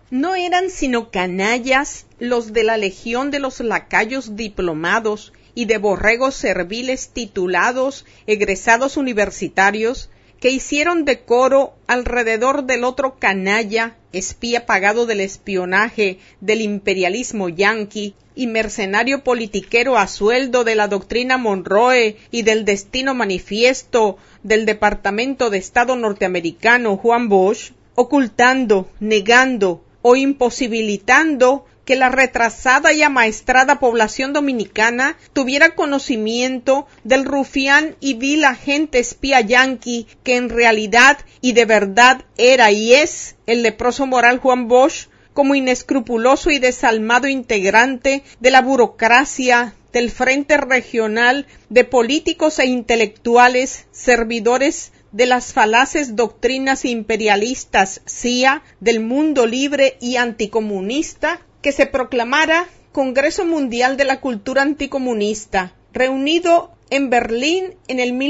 No eran sino canallas los de la legión de los lacayos diplomados y de borregos serviles titulados, egresados universitarios, que hicieron decoro alrededor del otro canalla, espía pagado del espionaje del imperialismo yanqui y mercenario politiquero a sueldo de la doctrina Monroe y del destino manifiesto del Departamento de Estado norteamericano Juan Bosch, ocultando, negando o imposibilitando que la retrasada y amaestrada población dominicana tuviera conocimiento del rufián y vil agente espía yanqui que en realidad y de verdad era y es el leproso moral Juan Bosch, como inescrupuloso y desalmado integrante de la burocracia del Frente Regional de políticos e intelectuales servidores de las falaces doctrinas imperialistas CIA del mundo libre y anticomunista que se proclamara Congreso Mundial de la Cultura Anticomunista, reunido en Berlín en el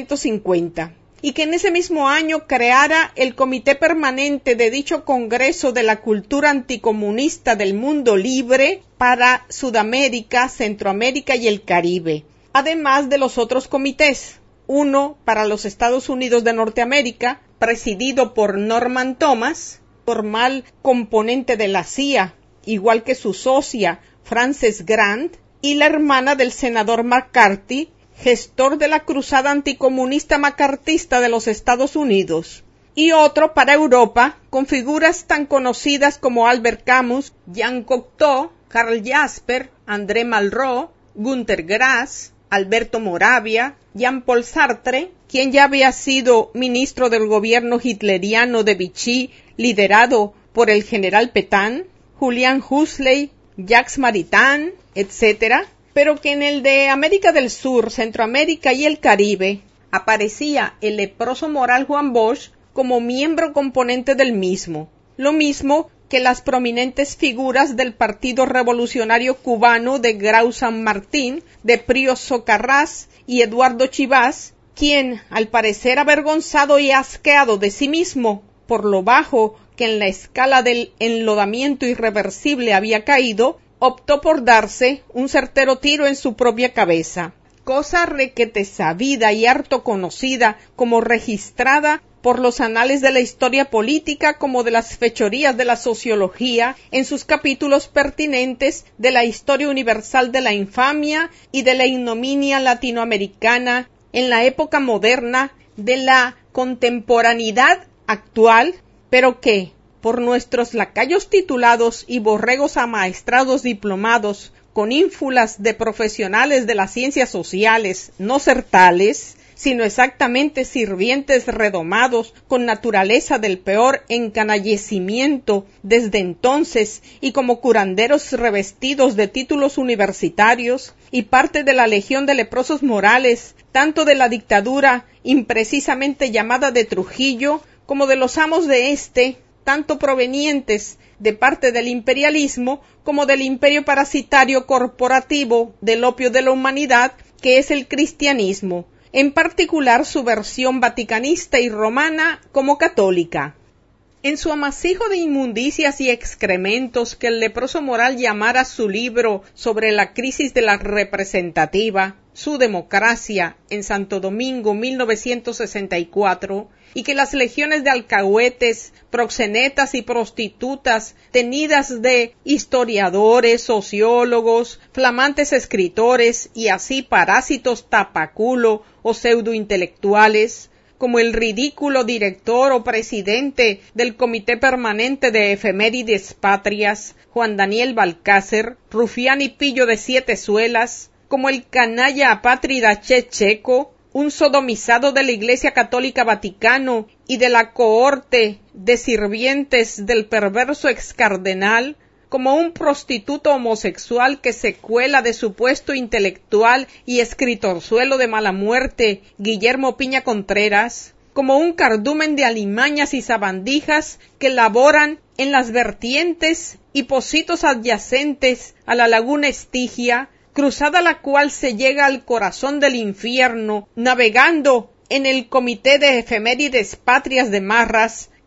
1950, y que en ese mismo año creara el Comité Permanente de dicho Congreso de la Cultura Anticomunista del Mundo Libre para Sudamérica, Centroamérica y el Caribe, además de los otros comités, uno para los Estados Unidos de Norteamérica, presidido por Norman Thomas, formal componente de la CIA, igual que su socia Frances Grant, y la hermana del senador McCarthy, gestor de la cruzada anticomunista macartista de los Estados Unidos, y otro para Europa, con figuras tan conocidas como Albert Camus, Jean Cocteau, Karl Jasper, André Malraux, Günter Grass, Alberto Moravia, Jean-Paul Sartre, quien ya había sido ministro del gobierno hitleriano de Vichy, liderado por el general Pétain, Julian Huxley, Jacques Maritain, etc., pero que en el de América del Sur, Centroamérica y el Caribe aparecía el leproso moral Juan Bosch como miembro componente del mismo, lo mismo que las prominentes figuras del Partido Revolucionario Cubano de Grau San Martín, de Pío Socarrás y Eduardo Chivas, quien, al parecer avergonzado y asqueado de sí mismo por lo bajo que en la escala del enlodamiento irreversible había caído, optó por darse un certero tiro en su propia cabeza, cosa requete sabida y harto conocida como registrada por los anales de la historia política como de las fechorías de la sociología en sus capítulos pertinentes de la historia universal de la infamia y de la ignominia latinoamericana en la época moderna de la contemporaneidad actual, pero que, por nuestros lacayos titulados y borregos amaestrados diplomados con ínfulas de profesionales de las ciencias sociales no ser tales, sino exactamente sirvientes redomados con naturaleza del peor encanallecimiento desde entonces y como curanderos revestidos de títulos universitarios y parte de la legión de leprosos morales, tanto de la dictadura imprecisamente llamada de Trujillo, como de los amos de éste, tanto provenientes de parte del imperialismo como del imperio parasitario corporativo del opio de la humanidad, que es el cristianismo, en particular su versión vaticanista y romana como católica. En su amasijo de inmundicias y excrementos que el leproso moral llamara su libro sobre la crisis de la representativa, su democracia, en Santo Domingo 1964, y que las legiones de alcahuetes, proxenetas y prostitutas, tenidas de historiadores, sociólogos, flamantes escritores y así parásitos tapaculo o pseudointelectuales, como el ridículo director o presidente del Comité Permanente de Efemérides Patrias, Juan Daniel Balcácer, rufián y pillo de 7 suelas, como el canalla apátrida Checo, un sodomizado de la Iglesia Católica Vaticano y de la cohorte de sirvientes del perverso excardenal, como un prostituto homosexual que se cuela de su puesto intelectual y escritorzuelo de mala muerte, Guillermo Piña Contreras, como un cardumen de alimañas y sabandijas que laboran en las vertientes y pocitos adyacentes a la laguna Estigia, cruzada la cual se llega al corazón del infierno, navegando en el Comité de Efemérides Patrias de Marras,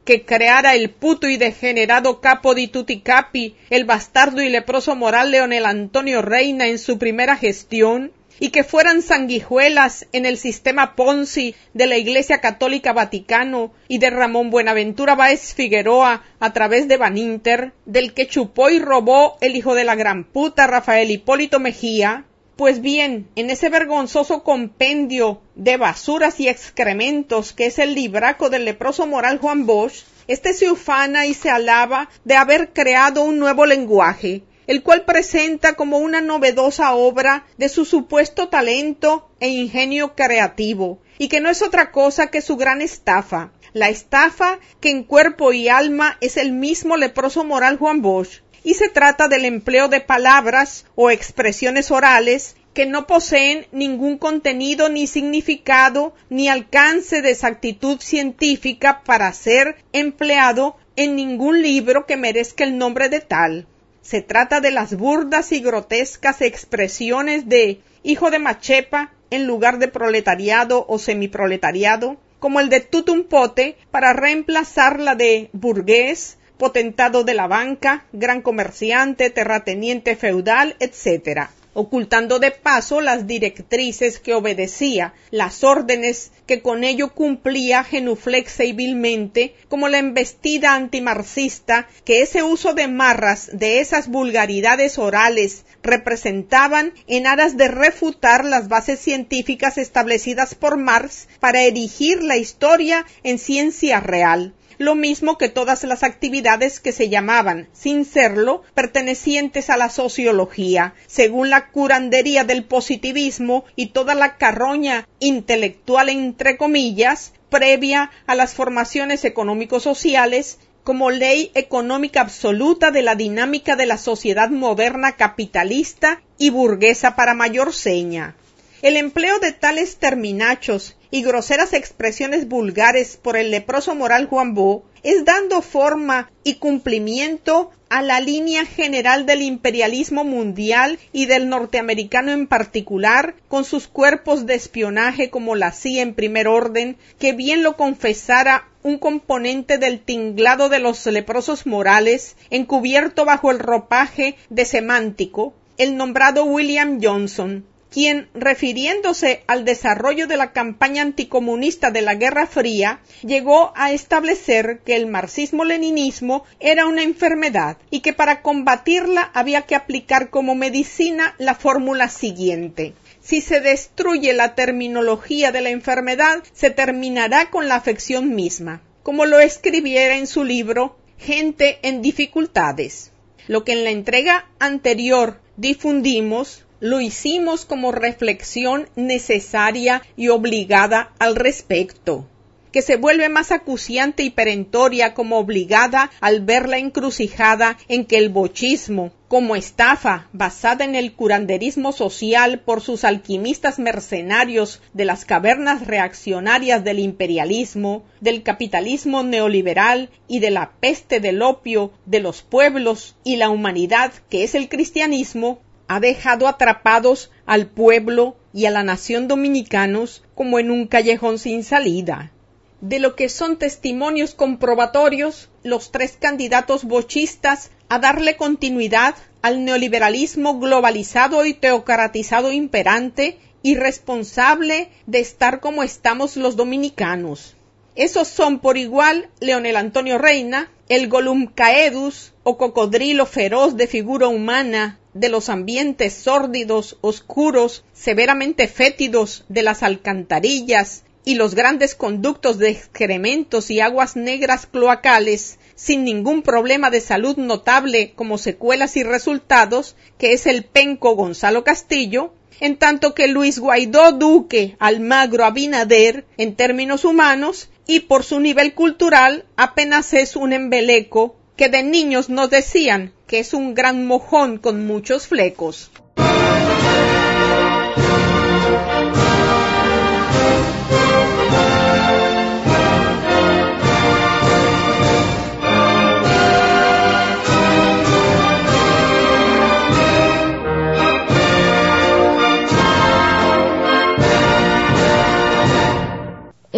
que creara el puto y degenerado capo di tutti capi, el bastardo y leproso moral Leonel Antonio Reina en su primera gestión, y que fueran sanguijuelas en el sistema Ponzi de la Iglesia Católica Vaticano y de Ramón Buenaventura Báez Figueroa a través de Baninter, del que chupó y robó el hijo de la gran puta Rafael Hipólito Mejía. Pues bien, en ese vergonzoso compendio de basuras y excrementos que es el libraco del leproso moral Juan Bosch, este se ufana y se alaba de haber creado un nuevo lenguaje, el cual presenta como una novedosa obra de su supuesto talento e ingenio creativo, y que no es otra cosa que su gran estafa, la estafa que en cuerpo y alma es el mismo leproso moral Juan Bosch, y se trata del empleo de palabras o expresiones orales que no poseen ningún contenido ni significado ni alcance de exactitud científica para ser empleado en ningún libro que merezca el nombre de tal. Se trata de las burdas y grotescas expresiones de hijo de machepa en lugar de proletariado o semiproletariado, como el de tutum pote para reemplazar la de burgués, potentado de la banca, gran comerciante, terrateniente feudal, etc., ocultando de paso las directrices que obedecía, las órdenes que con ello cumplía genuflexiblemente, como la embestida antimarxista que ese uso de marras de esas vulgaridades orales representaban en aras de refutar las bases científicas establecidas por Marx para erigir la historia en ciencia real. Lo mismo que todas las actividades que se llamaban, sin serlo, pertenecientes a la sociología, según la curandería del positivismo y toda la carroña intelectual entre comillas, previa a las formaciones económico-sociales, como ley económica absoluta de la dinámica de la sociedad moderna capitalista y burguesa para mayor seña. El empleo de tales terminachos y groseras expresiones vulgares por el leproso moral Juan Bosch es dando forma y cumplimiento a la línea general del imperialismo mundial y del norteamericano en particular, con sus cuerpos de espionaje como la CIA en primer orden, que bien lo confesara un componente del tinglado de los leprosos morales, encubierto bajo el ropaje de semántico, el nombrado William Johnson, quien, refiriéndose al desarrollo de la campaña anticomunista de la Guerra Fría, llegó a establecer que el marxismo-leninismo era una enfermedad y que para combatirla había que aplicar como medicina la fórmula siguiente: si se destruye la terminología de la enfermedad, se terminará con la afección misma, como lo escribiera en su libro Gente en dificultades. Lo que en la entrega anterior difundimos, lo hicimos como reflexión necesaria y obligada al respecto, que se vuelve más acuciante y perentoria como obligada al ver la encrucijada en que el bochismo, como estafa basada en el curanderismo social por sus alquimistas mercenarios de las cavernas reaccionarias del imperialismo, del capitalismo neoliberal y de la peste del opio de los pueblos y la humanidad que es el cristianismo, ha dejado atrapados al pueblo y a la nación dominicanos como en un callejón sin salida. De lo que son testimonios comprobatorios, los tres candidatos bochistas a darle continuidad al neoliberalismo globalizado y teocratizado imperante y responsable de estar como estamos los dominicanos. Esos son por igual Leonel Antonio Reina, el Gollum Caedus o cocodrilo feroz de figura humana de los ambientes sórdidos, oscuros, severamente fétidos de las alcantarillas y los grandes conductos de excrementos y aguas negras cloacales, sin ningún problema de salud notable como secuelas y resultados, que es el penco Gonzalo Castillo, en tanto que Luis Guaidó Duque Almagro Abinader, en términos humanos y por su nivel cultural, apenas es un embeleco que de niños nos decían que es un gran mojón con muchos flecos.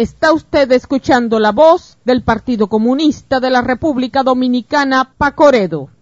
Está usted escuchando la voz del Partido Comunista de la República Dominicana, Pacoredo.